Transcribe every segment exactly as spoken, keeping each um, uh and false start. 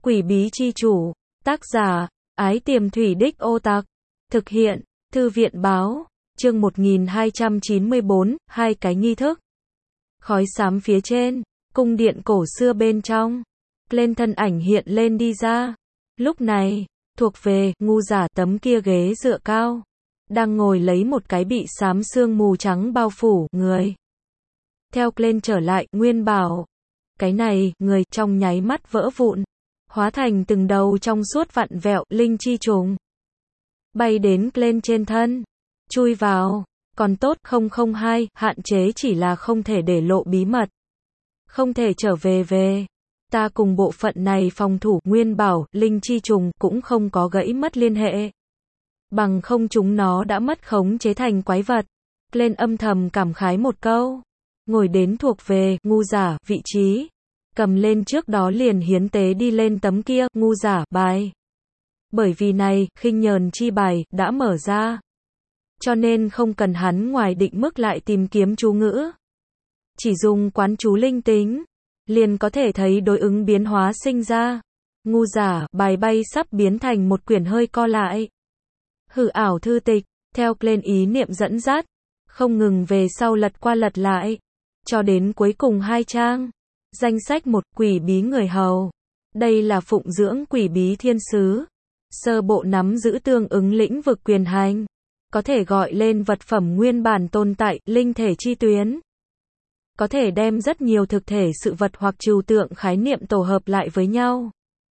Quỷ bí chi chủ, tác giả, Ái Tiềm Thủy Đích Ô Tặc, thực hiện, Thư viện báo, chương một nghìn hai trăm chín mươi bốn, hai cái nghi thức. Khói xám phía trên, cung điện cổ xưa bên trong, lên thân ảnh hiện lên đi ra. Lúc này, thuộc về, ngu giả tấm kia ghế dựa cao, đang ngồi lấy một cái bị xám sương mù trắng bao phủ, người. Theo lên trở lại, nguyên bảo. Cái này, người, trong nháy mắt vỡ vụn, hóa thành từng đầu trong suốt vặn vẹo, linh chi trùng. Bay đến lên trên thân, chui vào, còn tốt, không không hai, hạn chế chỉ là không thể để lộ bí mật. Không thể trở về về. Ta cùng bộ phận này phòng thủ, nguyên bảo, linh chi trùng, cũng không có gãy mất liên hệ. Bằng không chúng nó đã mất khống chế thành quái vật. Lên âm thầm cảm khái một câu. Ngồi đến thuộc về, ngu giả, vị trí. Cầm lên trước đó liền hiến tế đi lên tấm kia, ngu giả, bài. Bởi vì này, khinh nhờn chi bài, đã mở ra. Cho nên không cần hắn ngoài định mức lại tìm kiếm chú ngữ. Chỉ dùng quán chú linh tính, liền có thể thấy đối ứng biến hóa sinh ra. Ngu giả, bài bay sắp biến thành một quyển hơi co lại. Hư ảo thư tịch, theo lên ý niệm dẫn dắt, không ngừng về sau lật qua lật lại, cho đến cuối cùng hai trang. Danh sách một, quỷ bí người hầu. Đây là phụng dưỡng quỷ bí thiên sứ. Sơ bộ nắm giữ tương ứng lĩnh vực quyền hành. Có thể gọi lên vật phẩm nguyên bản tồn tại, linh thể chi tuyến. Có thể đem rất nhiều thực thể sự vật hoặc trừu tượng khái niệm tổ hợp lại với nhau.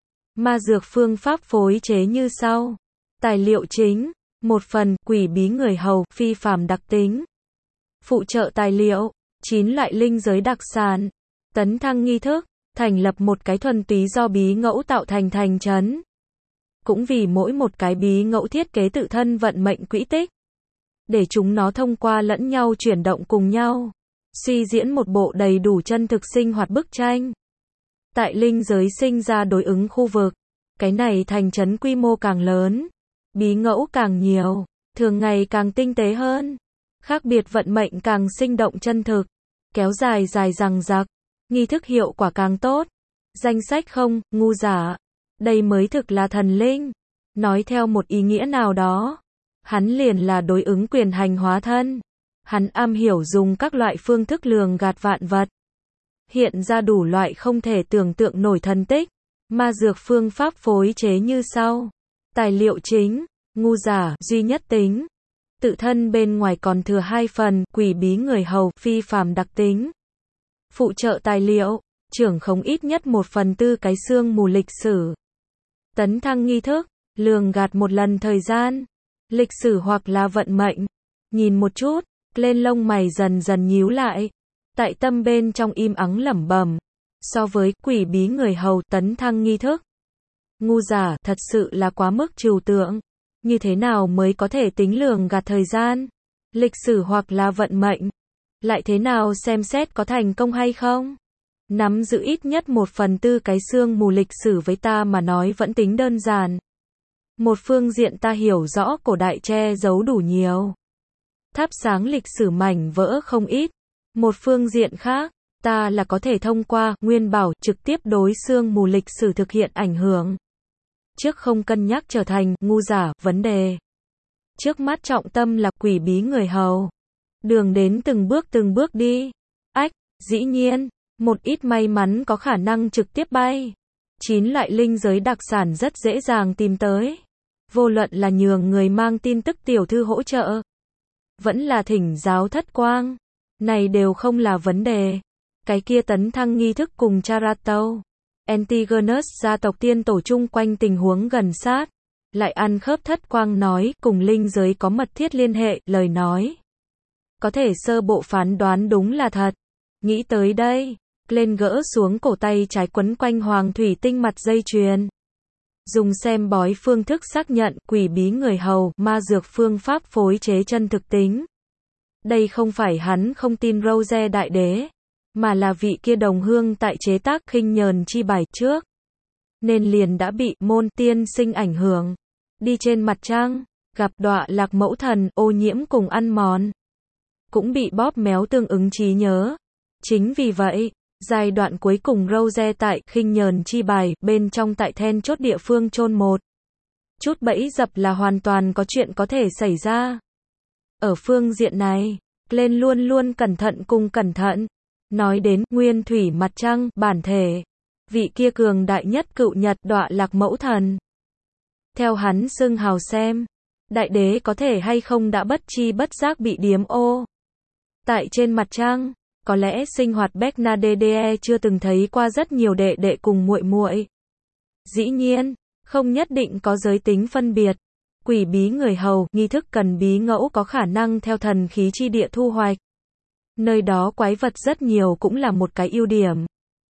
Ma dược phương pháp phối chế như sau. Tài liệu chính. Một phần, quỷ bí người hầu, phi phàm đặc tính. Phụ trợ tài liệu. Chín loại linh giới đặc sản. Tấn thăng nghi thức. Thành lập một cái thuần túy do bí ngẫu tạo thành thành trấn. Cũng vì mỗi một cái bí ngẫu thiết kế tự thân vận mệnh quỹ tích. Để chúng nó thông qua lẫn nhau chuyển động cùng nhau. Suy diễn một bộ đầy đủ chân thực sinh hoạt bức tranh. Tại linh giới sinh ra đối ứng khu vực. Cái này thành trấn quy mô càng lớn. Bí ngẫu càng nhiều. Thường ngày càng tinh tế hơn. Khác biệt vận mệnh càng sinh động chân thực. Kéo dài dài dằng dặc. Nghi thức hiệu quả càng tốt. Danh sách không, ngu giả. Đây mới thực là thần linh. Nói theo một ý nghĩa nào đó. Hắn liền là đối ứng quyền hành hóa thân. Hắn am hiểu dùng các loại phương thức lường gạt vạn vật. Hiện ra đủ loại không thể tưởng tượng nổi thần tích. Ma dược phương pháp phối chế như sau. Tài liệu chính, ngu giả, duy nhất tính. Tự thân bên ngoài còn thừa hai phần, quỷ bí người hầu, phi phàm đặc tính. Phụ trợ tài liệu, trưởng không ít nhất một phần tư cái xương mù lịch sử. Tấn thăng nghi thức, lường gạt một lần thời gian. Lịch sử hoặc là vận mệnh. Nhìn một chút, lên lông mày dần dần nhíu lại. Tại tâm bên trong im ắng lẩm bẩm. So với quỷ bí người hầu tấn thăng nghi thức. Ngu giả thật sự là quá mức trừu tượng. Như thế nào mới có thể tính lường gạt thời gian? Lịch sử hoặc là vận mệnh. Lại thế nào xem xét có thành công hay không? Nắm giữ ít nhất một phần tư cái xương mù lịch sử với ta mà nói vẫn tính đơn giản. Một phương diện ta hiểu rõ cổ đại che giấu đủ nhiều. Thắp sáng lịch sử mảnh vỡ không ít. Một phương diện khác, ta là có thể thông qua nguyên bảo trực tiếp đối xương mù lịch sử thực hiện ảnh hưởng. Trước không cân nhắc trở thành ngu giả vấn đề. Trước mắt trọng tâm là quỷ bí người hầu. Đường đến từng bước từng bước đi. Ách, dĩ nhiên, một ít may mắn có khả năng trực tiếp bay. Chín loại linh giới đặc sản rất dễ dàng tìm tới. Vô luận là nhường người mang tin tức tiểu thư hỗ trợ. Vẫn là thỉnh giáo thất quang. Này đều không là vấn đề. Cái kia tấn thăng nghi thức cùng Charatau. Antigonus gia tộc tiên tổ chung quanh tình huống gần sát. Lại ăn khớp thất quang nói cùng linh giới có mật thiết liên hệ, lời nói. Có thể sơ bộ phán đoán đúng là thật. Nghĩ tới đây, lên gỡ xuống cổ tay trái quấn quanh hoàng thủy tinh mặt dây chuyền. Dùng xem bói phương thức xác nhận quỷ bí người hầu, ma dược phương pháp phối chế chân thực tính. Đây không phải hắn không tin Rose đại đế, mà là vị kia đồng hương tại chế tác khinh nhờn chi bài trước. Nên liền đã bị môn tiên sinh ảnh hưởng. Đi trên mặt trăng, gặp đọa lạc mẫu thần, ô nhiễm cùng ăn mòn. Cũng bị bóp méo tương ứng trí nhớ. Chính vì vậy, Giai đoạn cuối cùng Rose tại khinh nhờn chi bài, bên trong tại then chốt địa phương chôn một chút bẫy dập là hoàn toàn có chuyện có thể xảy ra. Ở phương diện này, Glenn luôn luôn cẩn thận cùng cẩn thận. Nói đến nguyên thủy mặt trăng, bản thể, vị kia cường đại nhất cựu nhật đọa lạc mẫu thần. Theo hắn xưng hào xem, đại đế có thể hay không đã bất chi bất giác bị điếm ô. Tại trên mặt trăng, có lẽ sinh hoạt Bernadette chưa từng thấy qua rất nhiều đệ đệ cùng muội muội. Dĩ nhiên, không nhất định có giới tính phân biệt. Quỷ bí người hầu, nghi thức cần bí ngẫu có khả năng theo thần khí chi địa thu hoạch. Nơi đó quái vật rất nhiều cũng là một cái ưu điểm.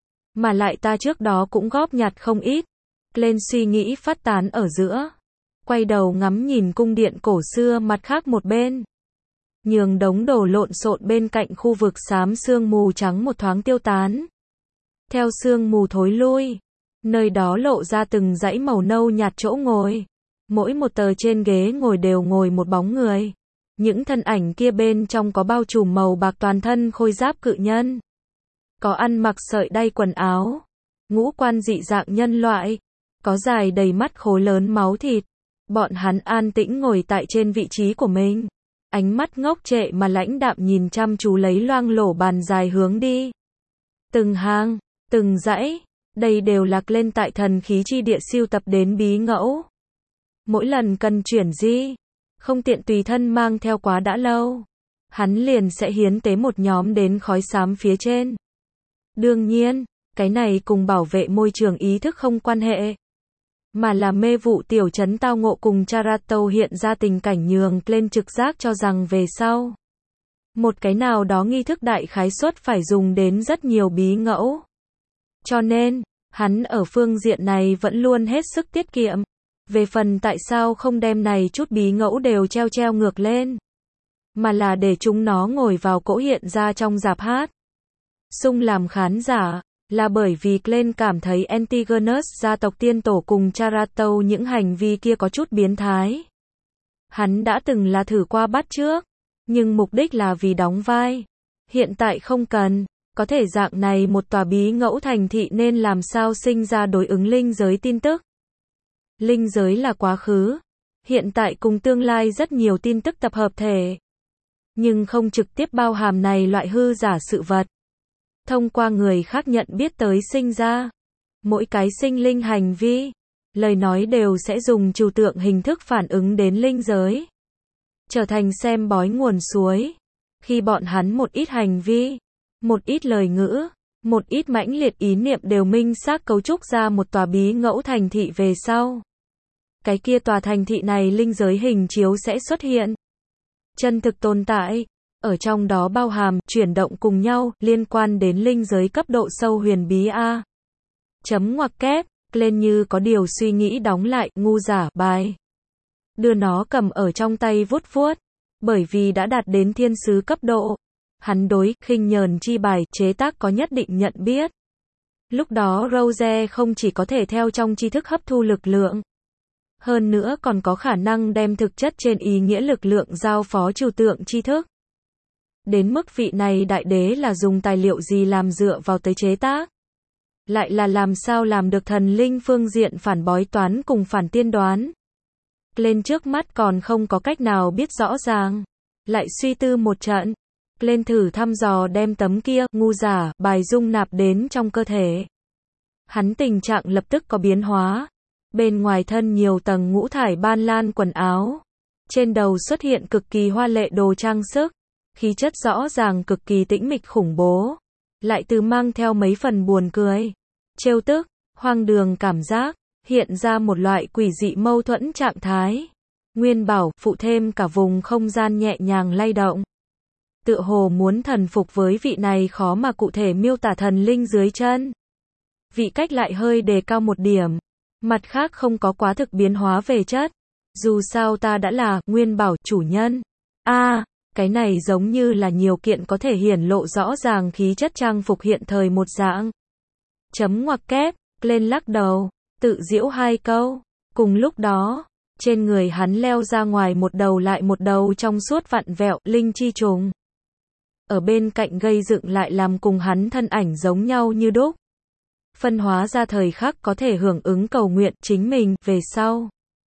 Mà lại ta trước đó cũng góp nhặt không ít. Glenn suy nghĩ phát tán ở giữa. Quay đầu ngắm nhìn cung điện cổ xưa mặt khác một bên. Nhường đống đồ lộn xộn bên cạnh khu vực xám sương mù trắng một thoáng tiêu tán. Theo sương mù thối lui, nơi đó lộ ra từng dãy màu nâu nhạt chỗ ngồi. Mỗi một tờ trên ghế ngồi đều ngồi một bóng người. Những thân ảnh kia bên trong có bao trùm màu bạc toàn thân khôi giáp cự nhân. Có ăn mặc sợi đay quần áo. Ngũ quan dị dạng nhân loại. Có dài đầy mắt khối lớn máu thịt. Bọn hắn an tĩnh ngồi tại trên vị trí của mình. Ánh mắt ngốc trệ mà lãnh đạm nhìn chăm chú lấy loang lổ bàn dài hướng đi. Từng hàng, từng dãy. Đây đều là lên tại thần khí chi địa siêu tập đến bí ngẫu. Mỗi lần cần chuyển di, không tiện tùy thân mang theo quá đã lâu, hắn liền sẽ hiến tế một nhóm đến khói xám phía trên. Đương nhiên, cái này cùng bảo vệ môi trường ý thức không quan hệ, mà là mê vụ tiểu trấn tao ngộ cùng Charato hiện ra tình cảnh nhường lên trực giác cho rằng về sau. Một cái nào đó nghi thức đại khái suất phải dùng đến rất nhiều bí ngẫu. Cho nên, hắn ở phương diện này vẫn luôn hết sức tiết kiệm. Về phần tại sao không đem này chút bí ngẫu đều treo treo ngược lên, mà là để chúng nó ngồi vào cỗ hiện ra trong rạp hát. Sung làm khán giả, là bởi vì Glenn cảm thấy Antigonus gia tộc tiên tổ cùng Charato những hành vi kia có chút biến thái. Hắn đã từng là thử qua bắt trước, nhưng mục đích là vì đóng vai. Hiện tại không cần, có thể dạng này một tòa bí ngẫu thành thị nên làm sao sinh ra đối ứng linh giới tin tức. Linh giới là quá khứ, hiện tại cùng tương lai rất nhiều tin tức tập hợp thể. Nhưng không trực tiếp bao hàm này loại hư giả sự vật. Thông qua người khác nhận biết tới sinh ra. Mỗi cái sinh linh hành vi, lời nói đều sẽ dùng trừu tượng hình thức phản ứng đến linh giới. Trở thành xem bói nguồn suối. Khi bọn hắn một ít hành vi, một ít lời ngữ, một ít mãnh liệt ý niệm đều minh xác cấu trúc ra một tòa bí ngẫu thành thị về sau. Cái kia tòa thành thị này linh giới hình chiếu sẽ xuất hiện. Chân thực tồn tại, ở trong đó bao hàm, chuyển động cùng nhau, liên quan đến linh giới cấp độ sâu huyền bí A. Chấm ngoặc kép, lên như có điều suy nghĩ đóng lại, ngu giả, bài. Đưa nó cầm ở trong tay vuốt vuốt, bởi vì đã đạt đến thiên sứ cấp độ. Hắn đối, khinh nhờn chi bài, chế tác có nhất định nhận biết. Lúc đó Rose không chỉ có thể theo trong tri thức hấp thu lực lượng. Hơn nữa còn có khả năng đem thực chất trên ý nghĩa lực lượng giao phó trừu tượng tri thức. Đến mức vị này đại đế là dùng tài liệu gì làm dựa vào tới chế tác. Lại là làm sao làm được thần linh phương diện phản bói toán cùng phản tiên đoán. Lên trước mắt còn không có cách nào biết rõ ràng. Lại suy tư một trận. Lên thử thăm dò đem tấm kia, ngu giả, bài dung nạp đến trong cơ thể. Hắn tình trạng lập tức có biến hóa. Bên ngoài thân nhiều tầng ngũ thải ban lan quần áo. Trên đầu xuất hiện cực kỳ hoa lệ đồ trang sức. Khí chất rõ ràng cực kỳ tĩnh mịch khủng bố. Lại từ mang theo mấy phần buồn cười. Trêu tức, hoang đường cảm giác. Hiện ra một loại quỷ dị mâu thuẫn trạng thái. Nguyên bảo, phụ thêm cả vùng không gian nhẹ nhàng lay động. Tựa hồ muốn thần phục với vị này khó mà cụ thể miêu tả thần linh dưới chân. Vị cách lại hơi đề cao một điểm. Mặt khác không có quá thực biến hóa về chất. Dù sao ta đã là, nguyên bảo, chủ nhân. A, à, cái này giống như là nhiều kiện có thể hiển lộ rõ ràng khí chất trang phục hiện thời một dạng. Chấm ngoặc kép, lên lắc đầu, tự giễu hai câu. Cùng lúc đó, trên người hắn leo ra ngoài một đầu lại một đầu trong suốt vặn vẹo, linh chi trùng. ở bên cạnh gây dựng lại làm cùng hắn thân ảnh giống nhau như đúc. Phân hóa ra thời khắc có thể hưởng ứng cầu nguyện chính mình, về sau.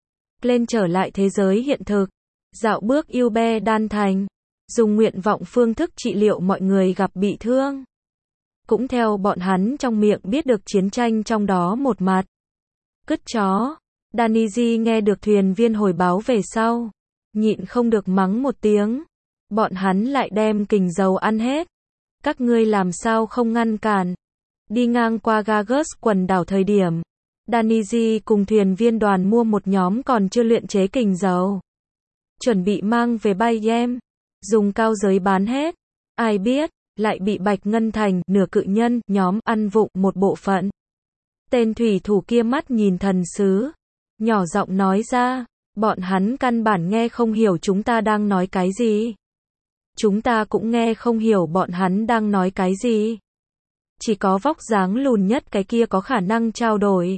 Lên trở lại thế giới hiện thực. Dạo bước yêu be đan thành. Dùng nguyện vọng phương thức trị liệu mọi người gặp bị thương. Cũng theo bọn hắn trong miệng biết được chiến tranh trong đó một mặt. Cứt chó. Daniji nghe được thuyền viên hồi báo về sau. Nhịn không được mắng một tiếng. Bọn hắn lại đem kình dầu ăn hết. Các ngươi làm sao không ngăn cản. Đi ngang qua Gagus quần đảo thời điểm. Daniji cùng thuyền viên đoàn mua một nhóm còn chưa luyện chế kình dầu. Chuẩn bị mang về Bayem. Dùng cao giới bán hết. Ai biết, lại bị Bạch Ngân Thành, nửa cự nhân, nhóm, ăn vụng một bộ phận. Tên thủy thủ kia mắt nhìn thần sứ. Nhỏ giọng nói ra, bọn hắn căn bản nghe không hiểu chúng ta đang nói cái gì. Chúng ta cũng nghe không hiểu bọn hắn đang nói cái gì. Chỉ có vóc dáng lùn nhất cái kia có khả năng trao đổi.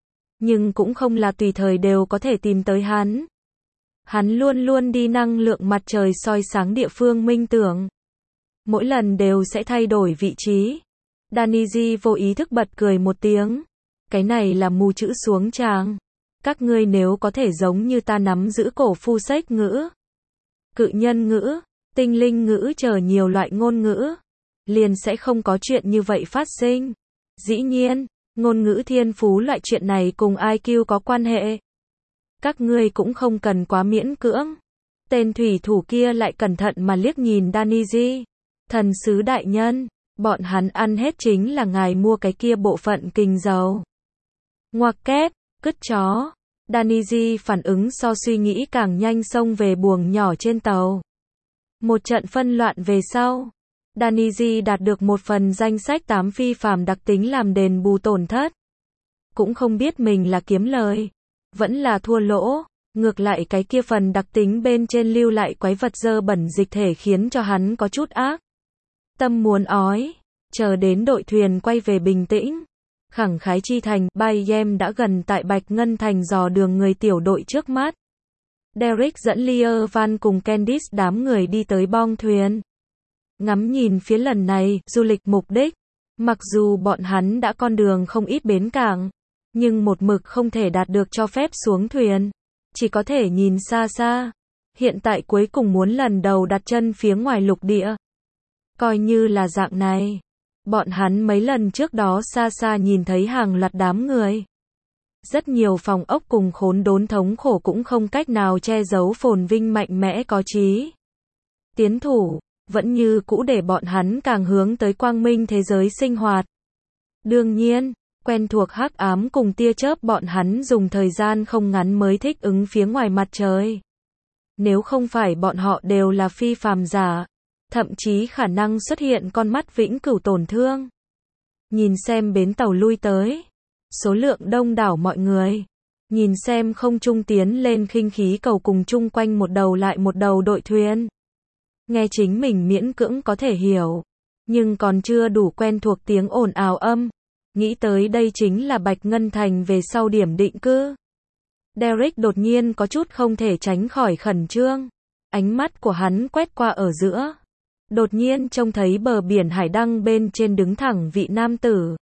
Nhưng cũng không là tùy thời đều có thể tìm tới hắn. Hắn luôn luôn đi năng lượng mặt trời soi sáng địa phương minh tưởng. Mỗi lần đều sẽ thay đổi vị trí. Daniji vô ý thức bật cười một tiếng. Cái này là mù chữ xuống tràng. Các ngươi nếu có thể giống như ta nắm giữ cổ phu sách ngữ, cự nhân ngữ, tinh linh ngữ chờ nhiều loại ngôn ngữ, liền sẽ không có chuyện như vậy phát sinh. Dĩ nhiên, ngôn ngữ thiên phú loại chuyện này cùng i kiu có quan hệ. Các ngươi cũng không cần quá miễn cưỡng. Tên thủy thủ kia lại cẩn thận mà liếc nhìn Daniji. Thần sứ đại nhân, bọn hắn ăn hết chính là ngài mua cái kia bộ phận kình dầu. Ngoặc kép, cứt chó. Daniji phản ứng so suy nghĩ càng nhanh xông về buồng nhỏ trên tàu. Một trận phân loạn về sau. Daniji đạt được một phần danh sách tám phi phàm đặc tính làm đền bù tổn thất. Cũng không biết mình là kiếm lời, vẫn là thua lỗ. Ngược lại cái kia phần đặc tính bên trên lưu lại quái vật dơ bẩn dịch thể khiến cho hắn có chút ác tâm muốn ói. Chờ đến đội thuyền quay về bình tĩnh. Khẳng khái chi thành, Bayem đã gần tại Bạch Ngân Thành dò đường người tiểu đội trước mắt. Derek dẫn Lear Van cùng Candice đám người đi tới bong thuyền. Ngắm nhìn phía lần này, du lịch mục đích. Mặc dù bọn hắn đã con đường không ít bến cảng, nhưng một mực không thể đạt được cho phép xuống thuyền. Chỉ có thể nhìn xa xa. Hiện tại cuối cùng muốn lần đầu đặt chân phía ngoài lục địa. Coi như là dạng này. Bọn hắn mấy lần trước đó xa xa nhìn thấy hàng loạt đám người. Rất nhiều phòng ốc cùng khốn đốn thống khổ cũng không cách nào che giấu phồn vinh mạnh mẽ có trí. Tiến thủ, vẫn như cũ để bọn hắn càng hướng tới quang minh thế giới sinh hoạt. Đương nhiên, quen thuộc hắc ám cùng tia chớp bọn hắn dùng thời gian không ngắn mới thích ứng phía ngoài mặt trời. Nếu không phải bọn họ đều là phi phàm giả, thậm chí khả năng xuất hiện con mắt vĩnh cửu tổn thương. Nhìn xem bến tàu lui tới, số lượng đông đảo mọi người. Nhìn xem không trung tiến lên khinh khí cầu cùng chung quanh một đầu lại một đầu đội thuyền. Nghe chính mình miễn cưỡng có thể hiểu, nhưng còn chưa đủ quen thuộc tiếng ồn ào âm. Nghĩ tới đây chính là Bạch Ngân Thành về sau điểm định cư. Derek đột nhiên có chút không thể tránh khỏi khẩn trương. Ánh mắt của hắn quét qua ở giữa. Đột nhiên trông thấy bờ biển hải đăng bên trên đứng thẳng vị nam tử.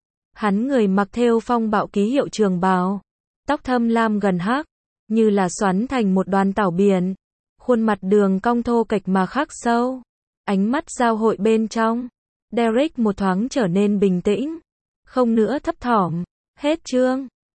Hắn người mặc thêu phong bạo ký hiệu trường bào. Tóc thâm lam gần hắc, như là xoắn thành một đoàn tảo biển. Khuôn mặt đường cong thô kệch mà khắc sâu. Ánh mắt giao hội bên trong. Derek một thoáng trở nên bình tĩnh. Không nữa thấp thỏm. Hết chương.